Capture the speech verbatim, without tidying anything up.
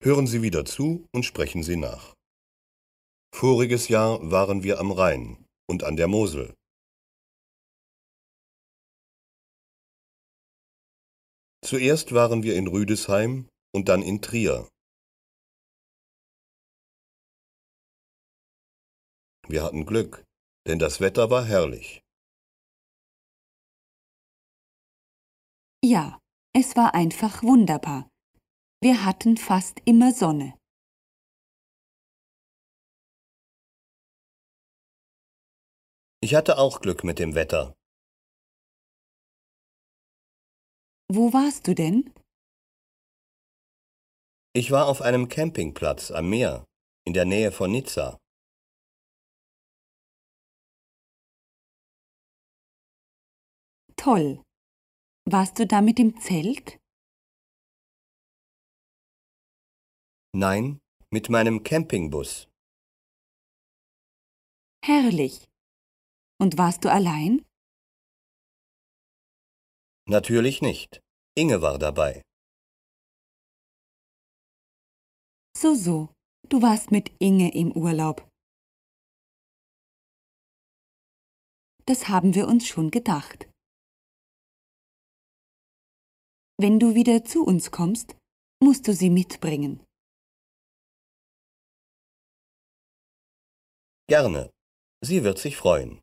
Hören Sie wieder zu und sprechen Sie nach. Voriges Jahr waren wir am Rhein und an der Mosel. Zuerst waren wir in Rüdesheim und dann in Trier. Wir hatten Glück, denn das Wetter war herrlich. Ja, es war einfach wunderbar. Wir hatten fast immer Sonne. Ich hatte auch Glück mit dem Wetter. Wo warst du denn? Ich war auf einem Campingplatz am Meer, in der Nähe von Nizza. Toll. Warst du da mit dem Zelt? Nein, mit meinem Campingbus. Herrlich. Und warst du allein? Natürlich nicht. Inge war dabei. So, so. Du warst mit Inge im Urlaub. Das haben wir uns schon gedacht. Wenn du wieder zu uns kommst, musst du sie mitbringen. Gerne. Sie wird sich freuen.